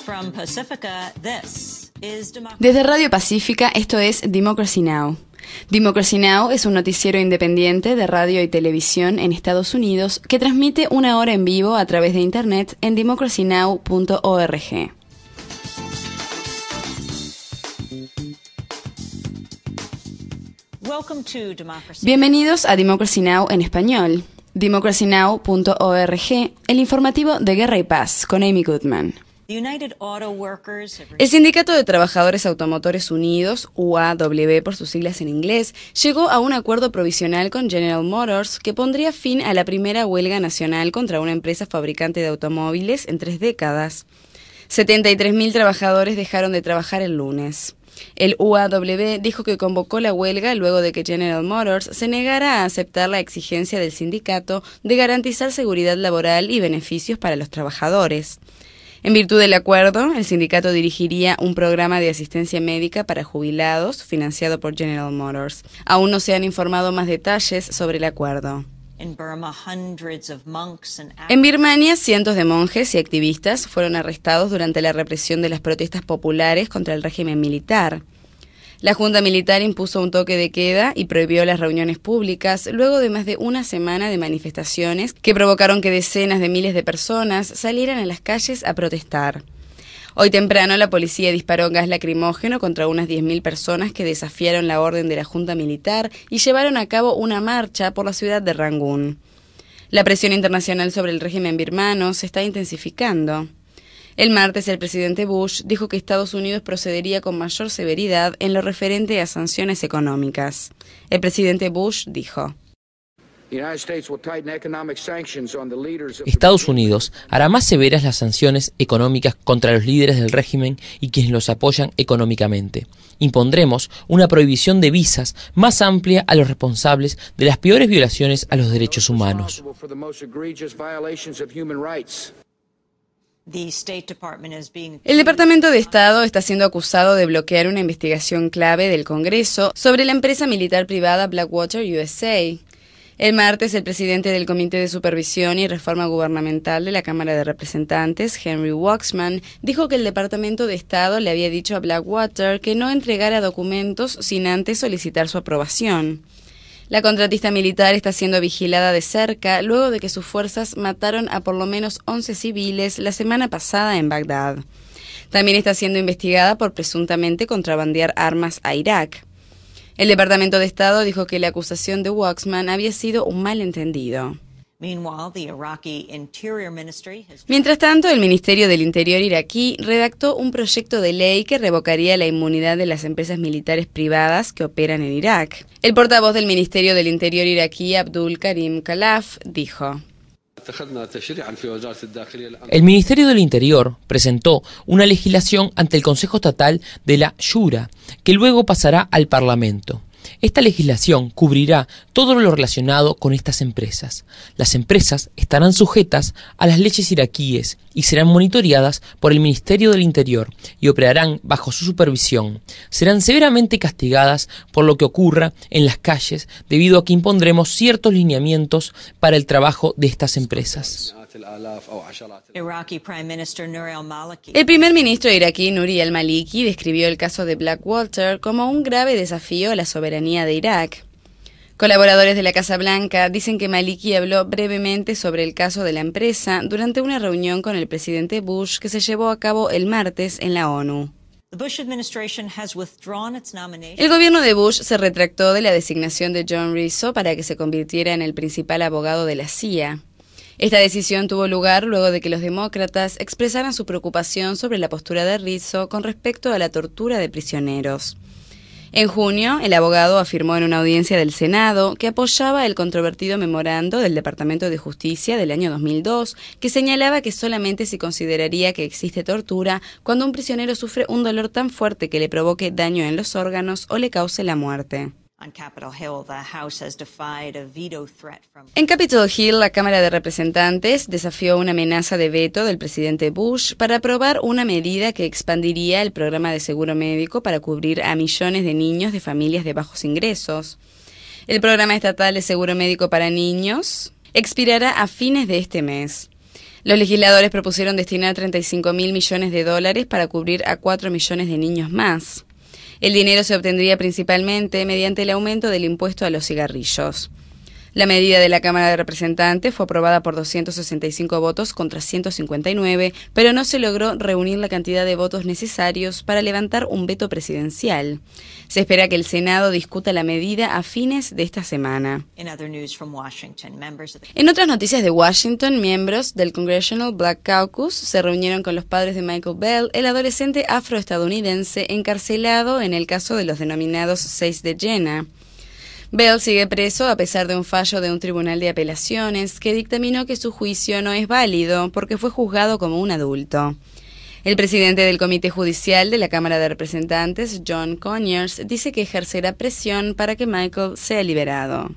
Desde Radio Pacífica, esto es Democracy Now! Democracy Now! Es un noticiero independiente de radio y televisión en Estados Unidos que transmite una hora en vivo a través de internet en democracynow.org. Bienvenidos a Democracy Now! En español. democracynow.org, el informativo de Guerra y Paz, con Amy Goodman. El Sindicato de Trabajadores Automotores Unidos, UAW por sus siglas en inglés, llegó a un acuerdo provisional con General Motors que pondría fin a la primera huelga nacional contra una empresa fabricante de automóviles en 3 décadas. 73.000 trabajadores dejaron de trabajar el lunes. El UAW dijo que convocó la huelga luego de que General Motors se negara a aceptar la exigencia del sindicato de garantizar seguridad laboral y beneficios para los trabajadores. En virtud del acuerdo, el sindicato dirigiría un programa de asistencia médica para jubilados financiado por General Motors. Aún no se han informado más detalles sobre el acuerdo. En Birmania, cientos de monjes y activistas fueron arrestados durante la represión de las protestas populares contra el régimen militar. La junta militar impuso un toque de queda y prohibió las reuniones públicas luego de más de una semana de manifestaciones que provocaron que decenas de miles de personas salieran a las calles a protestar. Hoy temprano la policía disparó gas lacrimógeno contra unas 10.000 personas que desafiaron la orden de la junta militar y llevaron a cabo una marcha por la ciudad de Rangún. La presión internacional sobre el régimen birmano se está intensificando. El martes el presidente Bush dijo que Estados Unidos procedería con mayor severidad en lo referente a sanciones económicas. El presidente Bush dijo: Estados Unidos hará más severas las sanciones económicas contra los líderes del régimen y quienes los apoyan económicamente. Impondremos una prohibición de visas más amplia a los responsables de las peores violaciones a los derechos humanos. El Departamento de Estado está siendo acusado de bloquear una investigación clave del Congreso sobre la empresa militar privada Blackwater USA. El martes, el presidente del Comité de Supervisión y Reforma Gubernamental de la Cámara de Representantes, Henry Waxman, dijo que el Departamento de Estado le había dicho a Blackwater que no entregara documentos sin antes solicitar su aprobación. La contratista militar está siendo vigilada de cerca luego de que sus fuerzas mataron a por lo menos 11 civiles la semana pasada en Bagdad. También está siendo investigada por presuntamente contrabandear armas a Irak. El Departamento de Estado dijo que la acusación de Waxman había sido un malentendido. Mientras tanto, el Ministerio del Interior iraquí redactó un proyecto de ley que revocaría la inmunidad de las empresas militares privadas que operan en Irak. El portavoz del Ministerio del Interior iraquí, Abdul Karim Khalaf, dijo: El Ministerio del Interior presentó una legislación ante el Consejo Estatal de la Shura, que luego pasará al Parlamento. Esta legislación cubrirá todo lo relacionado con estas empresas. Las empresas estarán sujetas a las leyes iraquíes y serán monitoreadas por el Ministerio del Interior y operarán bajo su supervisión. Serán severamente castigadas por lo que ocurra en las calles debido a que impondremos ciertos lineamientos para el trabajo de estas empresas. El primer ministro iraquí Nouri al-Maliki describió el caso de Blackwater como un grave desafío a la soberanía de Irak. Colaboradores de la Casa Blanca dicen que Maliki habló brevemente sobre el caso de la empresa durante una reunión con el presidente Bush que se llevó a cabo el martes en la ONU. El gobierno de Bush se retractó de la designación de John Rizzo para que se convirtiera en el principal abogado de la CIA. Esta decisión tuvo lugar luego de que los demócratas expresaran su preocupación sobre la postura de Rizzo con respecto a la tortura de prisioneros. En junio, el abogado afirmó en una audiencia del Senado que apoyaba el controvertido memorando del Departamento de Justicia del año 2002, que señalaba que solamente se consideraría que existe tortura cuando un prisionero sufre un dolor tan fuerte que le provoque daño en los órganos o le cause la muerte. En Capitol Hill, la Cámara de Representantes desafió una amenaza de veto del presidente Bush para aprobar una medida que expandiría el programa de seguro médico para cubrir a millones de niños de familias de bajos ingresos. El programa estatal de seguro médico para niños expirará a fines de este mes. Los legisladores propusieron destinar 35.000 millones de dólares para cubrir a 4 millones de niños más. El dinero se obtendría principalmente mediante el aumento del impuesto a los cigarrillos. La medida de la Cámara de Representantes fue aprobada por 265 votos contra 159, pero no se logró reunir la cantidad de votos necesarios para levantar un veto presidencial. Se espera que el Senado discuta la medida a fines de esta semana. En otras noticias de Washington, miembros del Congressional Black Caucus se reunieron con los padres de Michael Bell, el adolescente afroestadounidense encarcelado en el caso de los denominados 6 de Jena. Bell sigue preso a pesar de un fallo de un tribunal de apelaciones que dictaminó que su juicio no es válido porque fue juzgado como un adulto. El presidente del Comité Judicial de la Cámara de Representantes, John Conyers, dice que ejercerá presión para que Michael sea liberado.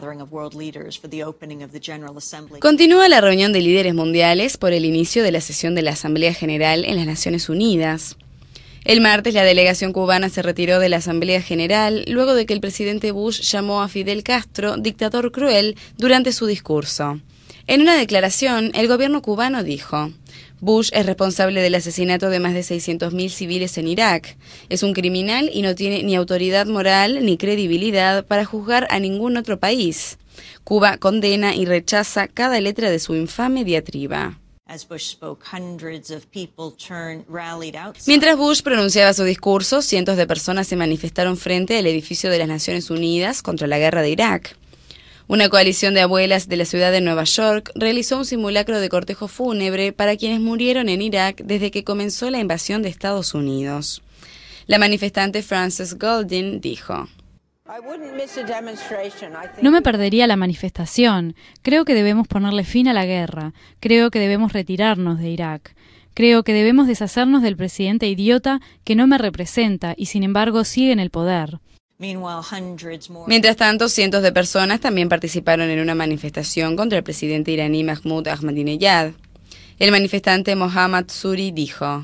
Continúa la reunión de líderes mundiales por el inicio de la sesión de la Asamblea General en las Naciones Unidas. El martes, la delegación cubana se retiró de la Asamblea General luego de que el presidente Bush llamó a Fidel Castro dictador cruel durante su discurso. En una declaración, el gobierno cubano dijo: Bush es responsable del asesinato de más de 600.000 civiles en Irak. Es un criminal y no tiene ni autoridad moral ni credibilidad para juzgar a ningún otro país. Cuba condena y rechaza cada letra de su infame diatriba. Mientras Bush pronunciaba su discurso, cientos de personas se manifestaron frente al edificio de las Naciones Unidas contra la guerra de Irak. Una coalición de abuelas de la ciudad de Nueva York realizó un simulacro de cortejo fúnebre para quienes murieron en Irak desde que comenzó la invasión de Estados Unidos. La manifestante Frances Goldin dijo: No me perdería la manifestación. Creo que debemos ponerle fin a la guerra. Creo que debemos retirarnos de Irak. Creo que debemos deshacernos del presidente idiota que no me representa y sin embargo sigue en el poder. Mientras tanto, cientos de personas también participaron en una manifestación contra el presidente iraní Mahmoud Ahmadinejad. El manifestante Mohammad Suri dijo: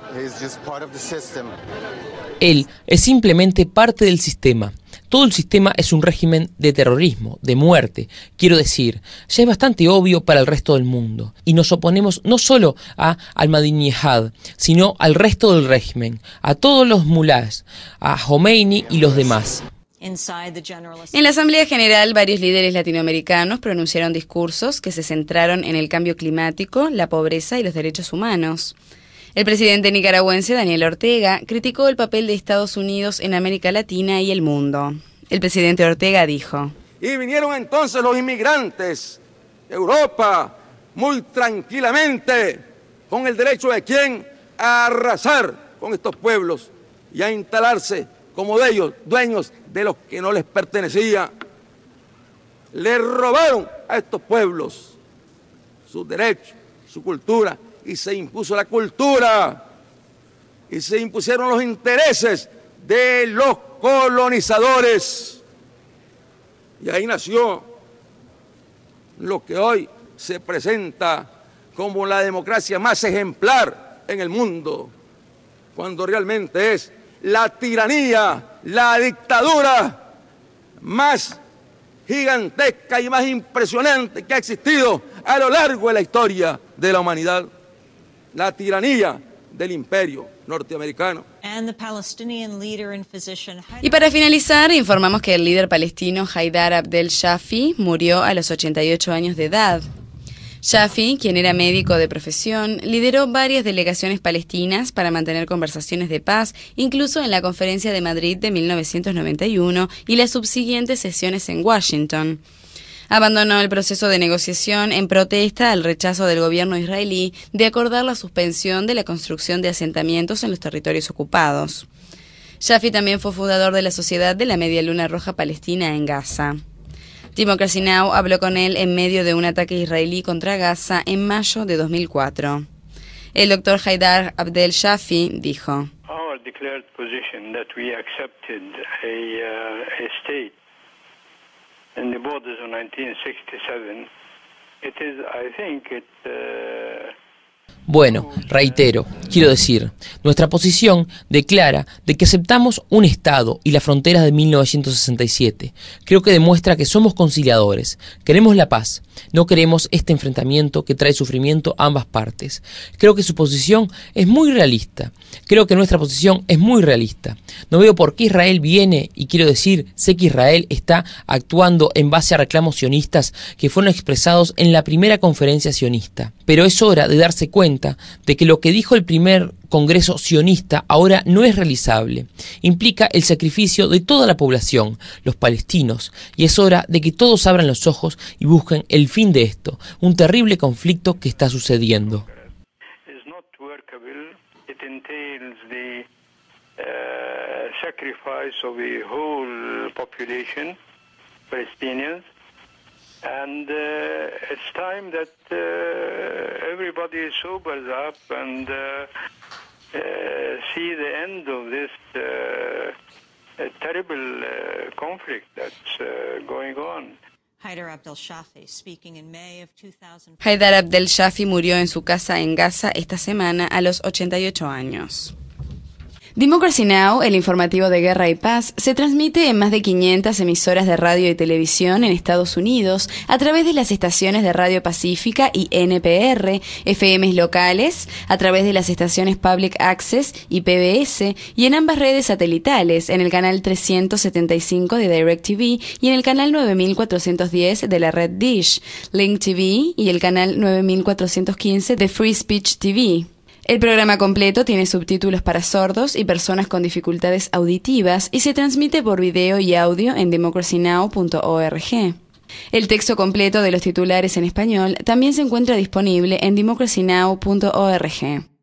Él es simplemente parte del sistema. Todo el sistema es un régimen de terrorismo, de muerte. Quiero decir, ya es bastante obvio para el resto del mundo. Y nos oponemos no solo a Ahmadinejad, sino al resto del régimen, a todos los mulás, a Khomeini y los demás. En la Asamblea General, varios líderes latinoamericanos pronunciaron discursos que se centraron en el cambio climático, la pobreza y los derechos humanos. El presidente nicaragüense Daniel Ortega criticó el papel de Estados Unidos en América Latina y el mundo. El presidente Ortega dijo: Y vinieron entonces los inmigrantes de Europa muy tranquilamente, con el derecho de quien a arrasar con estos pueblos y a instalarse como de ellos, dueños de los que no les pertenecía. Le robaron a estos pueblos sus derechos, su cultura, y se impuso la cultura, y se impusieron los intereses de los colonizadores. Y ahí nació lo que hoy se presenta como la democracia más ejemplar en el mundo, cuando realmente es la tiranía, la dictadura más gigantesca y más impresionante que ha existido a lo largo de la historia de la humanidad. La tiranía del imperio norteamericano. Y para finalizar, informamos que el líder palestino Haidar Abdel Shafi murió a los 88 años de edad. Shafi, quien era médico de profesión, lideró varias delegaciones palestinas para mantener conversaciones de paz, incluso en la Conferencia de Madrid de 1991 y las subsiguientes sesiones en Washington. Abandonó el proceso de negociación en protesta al rechazo del gobierno israelí de acordar la suspensión de la construcción de asentamientos en los territorios ocupados. Shafi también fue fundador de la Sociedad de la Media Luna Roja Palestina en Gaza. Democracy Now! Habló con él en medio de un ataque israelí contra Gaza en mayo de 2004. El doctor Haidar Abdel Shafi dijo: Our declared position that we accepted a state in the borders of 1967, Bueno, reitero, quiero decir, nuestra posición declara de que aceptamos un Estado y las fronteras de 1967. Creo que demuestra que somos conciliadores, queremos la paz, no queremos este enfrentamiento que trae sufrimiento a ambas partes. Creo que su posición es muy realista, creo que nuestra posición es muy realista. No veo por qué Israel viene, y quiero decir, sé que Israel está actuando en base a reclamos sionistas que fueron expresados en la primera conferencia sionista. Pero es hora de darse cuenta de que lo que dijo el primer Congreso sionista ahora no es realizable. Implica el sacrificio de toda la población, los palestinos, y es hora de que todos abran los ojos y busquen el fin de esto, un terrible conflicto que está sucediendo. Sacrifice of the whole population, Palestinians. And it's time that everybody sobers up and see the end of this terrible conflict that's going on. Haidar Abdel Shafi murió en su casa en Gaza esta semana a los 88 años. Democracy Now!, el informativo de Guerra y Paz, se transmite en más de 500 emisoras de radio y televisión en Estados Unidos a través de las estaciones de Radio Pacífica y NPR, FMs locales, a través de las estaciones Public Access y PBS, y en ambas redes satelitales, en el canal 375 de DirecTV y en el canal 9410 de la red Dish, Link TV y el canal 9415 de Free Speech TV. El programa completo tiene subtítulos para sordos y personas con dificultades auditivas y se transmite por video y audio en democracynow.org. El texto completo de los titulares en español también se encuentra disponible en democracynow.org.